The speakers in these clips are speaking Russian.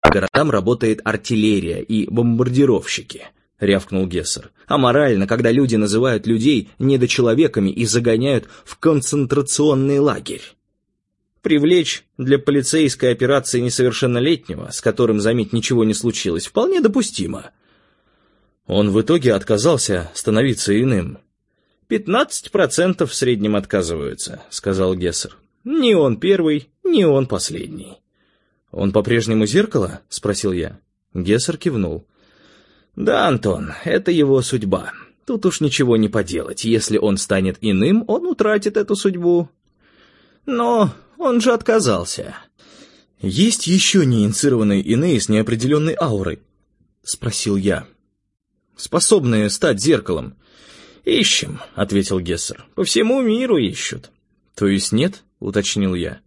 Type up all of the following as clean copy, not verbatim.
городам работает артиллерия и бомбардировщики», — рявкнул Гессер. «Аморально, когда люди называют людей недочеловеками и загоняют в концентрационный лагерь. Привлечь для полицейской операции несовершеннолетнего, с которым, заметь, ничего не случилось, вполне допустимо». Он в итоге отказался становиться иным. 15% в среднем отказываются, сказал Гессер. Не он первый, не он последний. Он по-прежнему зеркало? Спросил я. Гессер кивнул. Да, Антон, это его судьба. Тут уж ничего не поделать. Если он станет иным, он утратит эту судьбу. Но он же отказался. Есть еще неинициированные иные с неопределенной аурой? Спросил я. Способные стать зеркалом. «Ищем», — ответил Гессер. «По всему миру ищут». «То есть нет?» — уточнил я.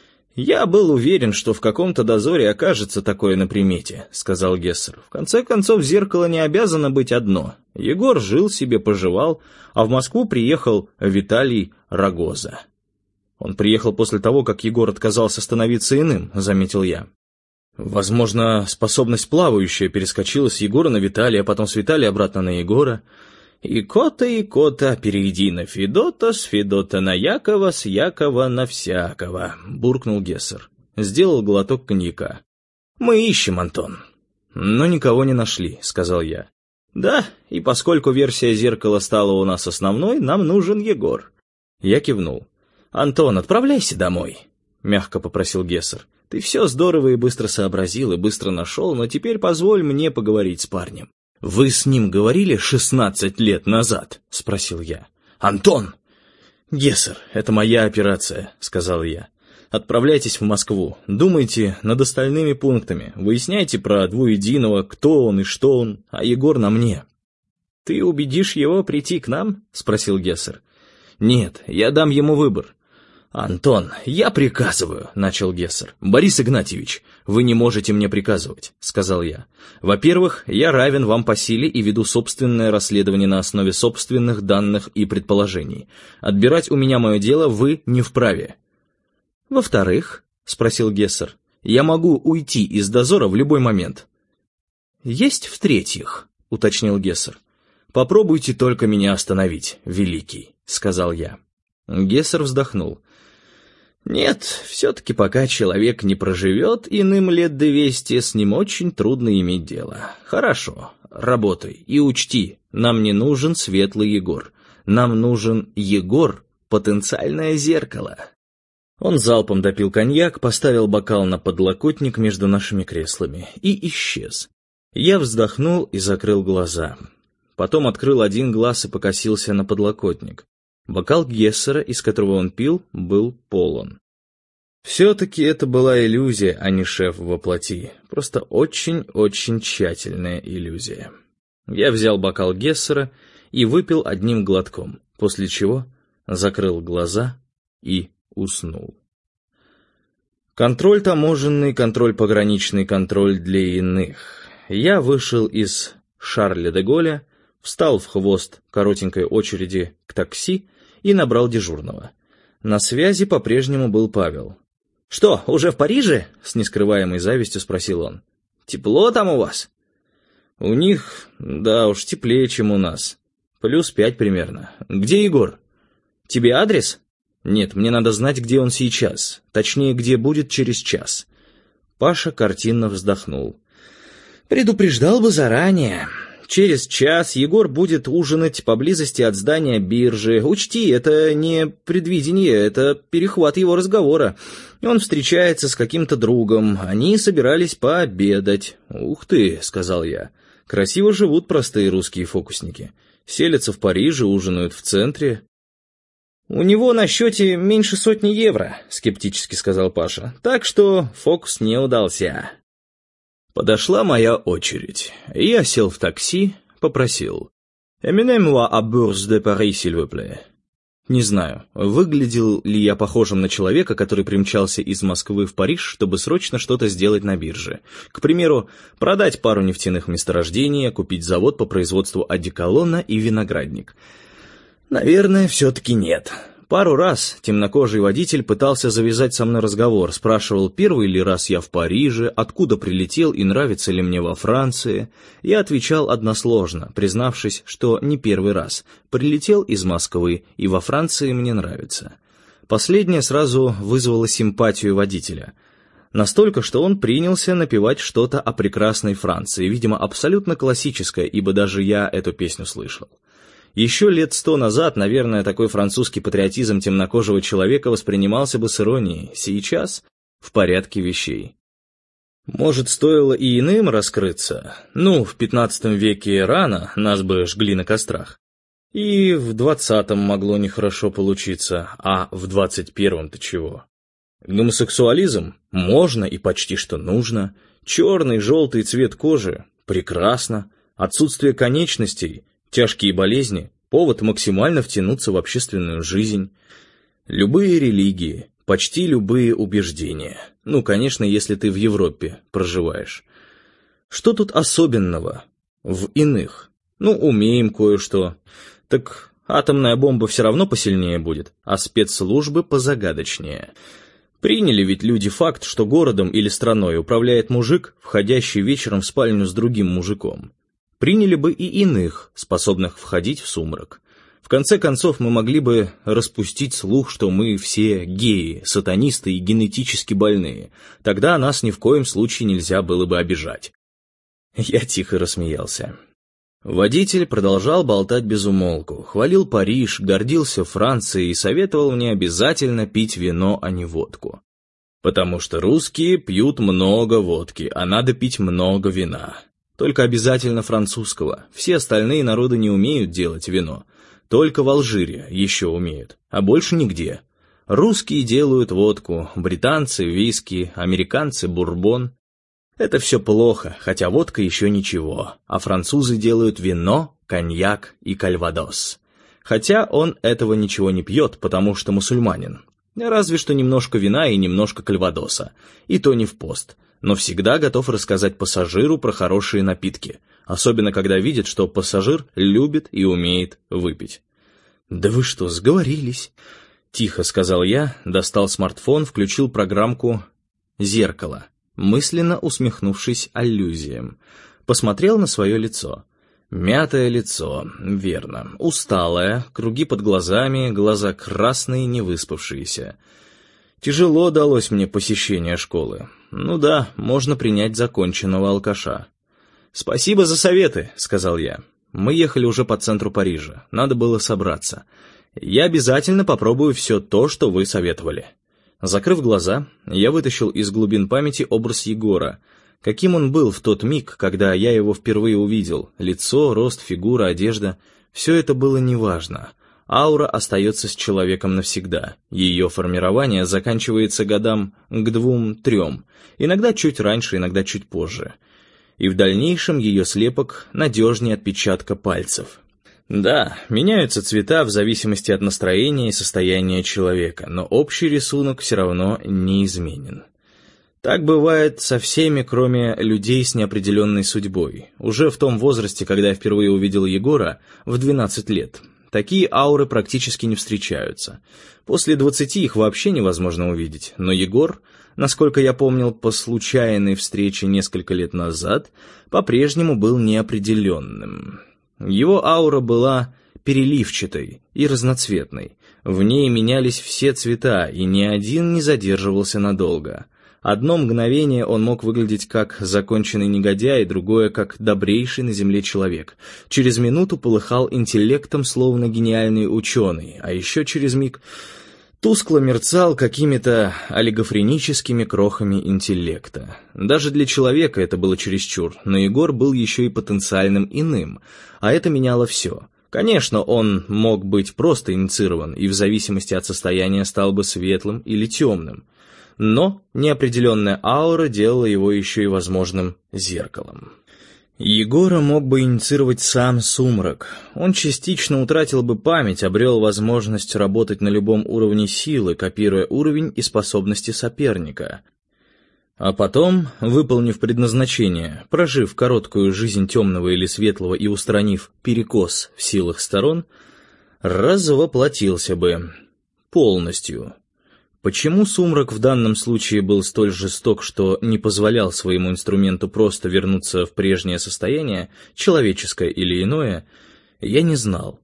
«Я был уверен, что в каком-то дозоре окажется такое на примете», — сказал Гессер. «В конце концов, зеркало не обязано быть одно. Егор жил себе, поживал, а в Москву приехал Виталий Рогоза». «Он приехал после того, как Егор отказался становиться иным», — заметил я. «Возможно, способность плавающая перескочила с Егора на Виталия, а потом с Виталия обратно на Егора». И кота, перейди на Федота, с Федота на Якова, с Якова на всякого», — буркнул Гессер. Сделал глоток коньяка. «Мы ищем, Антон». «Но никого не нашли», — сказал я. «Да, и поскольку версия зеркала стала у нас основной, нам нужен Егор». Я кивнул. «Антон, отправляйся домой», — мягко попросил Гессер. «Ты все здорово и быстро сообразил, и быстро нашел, но теперь позволь мне поговорить с парнем». «Вы с ним говорили 16 лет назад?» — спросил я. «Антон!» «Гессер, это моя операция», — сказал я. «Отправляйтесь в Москву, думайте над остальными пунктами, выясняйте про двуединого, кто он и что он, а Егор на мне». «Ты убедишь его прийти к нам?» — спросил Гессер. «Нет, я дам ему выбор». «Антон, я приказываю», — начал Гессер. «Борис Игнатьевич, вы не можете мне приказывать», — сказал я. «Во-первых, я равен вам по силе и веду собственное расследование на основе собственных данных и предположений. Отбирать у меня мое дело вы не вправе». «Во-вторых», — спросил Гессер, — «я могу уйти из дозора в любой момент». «Есть в-третьих», — уточнил Гессер. «Попробуйте только меня остановить, великий», — сказал я. Гессер вздохнул. «Нет, все-таки пока человек не проживет иным лет 200, с ним очень трудно иметь дело. Хорошо, работай и учти, нам не нужен светлый Егор. Нам нужен Егор, потенциальное зеркало». Он залпом допил коньяк, поставил бокал на подлокотник между нашими креслами и исчез. Я вздохнул и закрыл глаза. Потом открыл один глаз и покосился на подлокотник. Бокал Гессера, из которого он пил, был полон. Все-таки это была иллюзия, а не шеф во плоти. Просто очень-очень тщательная иллюзия. Я взял бокал Гессера и выпил одним глотком, после чего закрыл глаза и уснул. Контроль таможенный, контроль пограничный, контроль для иных. Я вышел из Шарля де Голля, встал в хвост коротенькой очереди к такси и набрал дежурного. На связи по-прежнему был Павел. «Что, уже в Париже?» — с нескрываемой завистью спросил он. «Тепло там у вас?» «У них, да уж, теплее, чем у нас. +5 примерно. Где Егор?» «Тебе адрес?» «Нет, мне надо знать, где он сейчас. Точнее, где будет через час». Паша картинно вздохнул. «Предупреждал бы заранее. Через час Егор будет ужинать поблизости от здания биржи. Учти, это не предвидение, это перехват его разговора. Он встречается с каким-то другом. Они собирались пообедать». «Ух ты», — сказал я. «Красиво живут простые русские фокусники. Селятся в Париже, ужинают в центре». «У него на счете меньше 100 евро», — скептически сказал Паша. «Так что фокус не удался». Подошла моя очередь. Я сел в такси, попросил: «Emmenez-moi à Bourse de Paris, s'il vous plaît». Не знаю, выглядел ли я похожим на человека, который примчался из Москвы в Париж, чтобы срочно что-то сделать на бирже. К примеру, продать пару нефтяных месторождений, купить завод по производству одеколона и виноградник. Наверное, все-таки нет. Пару раз темнокожий водитель пытался завязать со мной разговор, спрашивал, первый ли раз я в Париже, откуда прилетел и нравится ли мне во Франции. Я отвечал односложно, признавшись, что не первый раз. Прилетел из Москвы, и во Франции мне нравится. Последнее сразу вызвало симпатию водителя. Настолько, что он принялся напевать что-то о прекрасной Франции, видимо, абсолютно классическое, ибо даже я эту песню слышал. Еще лет 100 назад, наверное, такой французский патриотизм темнокожего человека воспринимался бы с иронией. Сейчас в порядке вещей. Может, стоило и иным раскрыться? В 15 веке рано, нас бы жгли на кострах. И в 20-м могло нехорошо получиться, а в 21-м-то чего? Гомосексуализм? Можно и почти что нужно. Черный, желтый цвет кожи? Прекрасно. Отсутствие конечностей? Тяжкие болезни – повод максимально втянуться в общественную жизнь. Любые религии, почти любые убеждения. Конечно, если ты в Европе проживаешь. Что тут особенного в иных? Умеем кое-что. Так атомная бомба все равно посильнее будет, а спецслужбы позагадочнее. Приняли ведь люди факт, что городом или страной управляет мужик, входящий вечером в спальню с другим мужиком. Приняли бы и иных, способных входить в сумрак. В конце концов, мы могли бы распустить слух, что мы все геи, сатанисты и генетически больные. Тогда нас ни в коем случае нельзя было бы обижать. Я тихо рассмеялся. Водитель продолжал болтать без умолку, хвалил Париж, гордился Францией и советовал мне обязательно пить вино, а не водку. Потому что русские пьют много водки, а надо пить много вина. Только обязательно французского. Все остальные народы не умеют делать вино. Только в Алжире еще умеют, а больше нигде. Русские делают водку, британцы — виски, американцы — бурбон. Это все плохо, хотя водка еще ничего. А французы делают вино, коньяк и кальвадос. Хотя он этого ничего не пьет, потому что мусульманин. Разве что немножко вина и немножко кальвадоса. И то не в пост. Но всегда готов рассказать пассажиру про хорошие напитки, особенно когда видит, что пассажир любит и умеет выпить. «Да вы что, сговорились?» — тихо сказал я, достал смартфон, включил программку «Зеркало», мысленно усмехнувшись аллюзиям. Посмотрел на свое лицо. Мятое лицо, верно, усталое, круги под глазами, глаза красные, невыспавшиеся. Тяжело далось мне посещение школы. Да, можно принять законченного алкаша. «Спасибо за советы», — сказал я. Мы ехали уже по центру Парижа, надо было собраться. Я обязательно попробую все то, что вы советовали. Закрыв глаза, я вытащил из глубин памяти образ Егора. Каким он был в тот миг, когда я его впервые увидел. Лицо, рост, фигура, одежда — все это было неважно. Аура остается с человеком навсегда. Ее формирование заканчивается годам к 2-3, иногда чуть раньше, иногда чуть позже. И в дальнейшем ее слепок надежнее отпечатка пальцев. Да, меняются цвета в зависимости от настроения и состояния человека, но общий рисунок все равно неизменен. Так бывает со всеми, кроме людей с неопределенной судьбой. Уже в том возрасте, когда я впервые увидел Егора, в 12 лет, такие ауры практически не встречаются. После 20 их вообще невозможно увидеть, но Егор, насколько я помнил по случайной встрече несколько лет назад, по-прежнему был неопределенным. Его аура была переливчатой и разноцветной. В ней менялись все цвета, и ни один не задерживался надолго. Одно мгновение он мог выглядеть как законченный негодяй, другое как добрейший на земле человек. Через минуту полыхал интеллектом, словно гениальный ученый, а еще через миг тускло мерцал какими-то олигофреническими крохами интеллекта. Даже для человека это было чересчур, но Егор был еще и потенциальным иным, а это меняло все. Конечно, он мог быть просто инициирован и в зависимости от состояния стал бы светлым или темным. Но неопределенная аура делала его еще и возможным зеркалом. Егора мог бы инициировать сам сумрак. Он частично утратил бы память, обрел возможность работать на любом уровне силы, копируя уровень и способности соперника. А потом, выполнив предназначение, прожив короткую жизнь темного или светлого и устранив перекос в силах сторон, развоплотился бы. полностью. Почему Сумрак в данном случае был столь жесток, что не позволял своему инструменту просто вернуться в прежнее состояние, человеческое или иное, я не знал.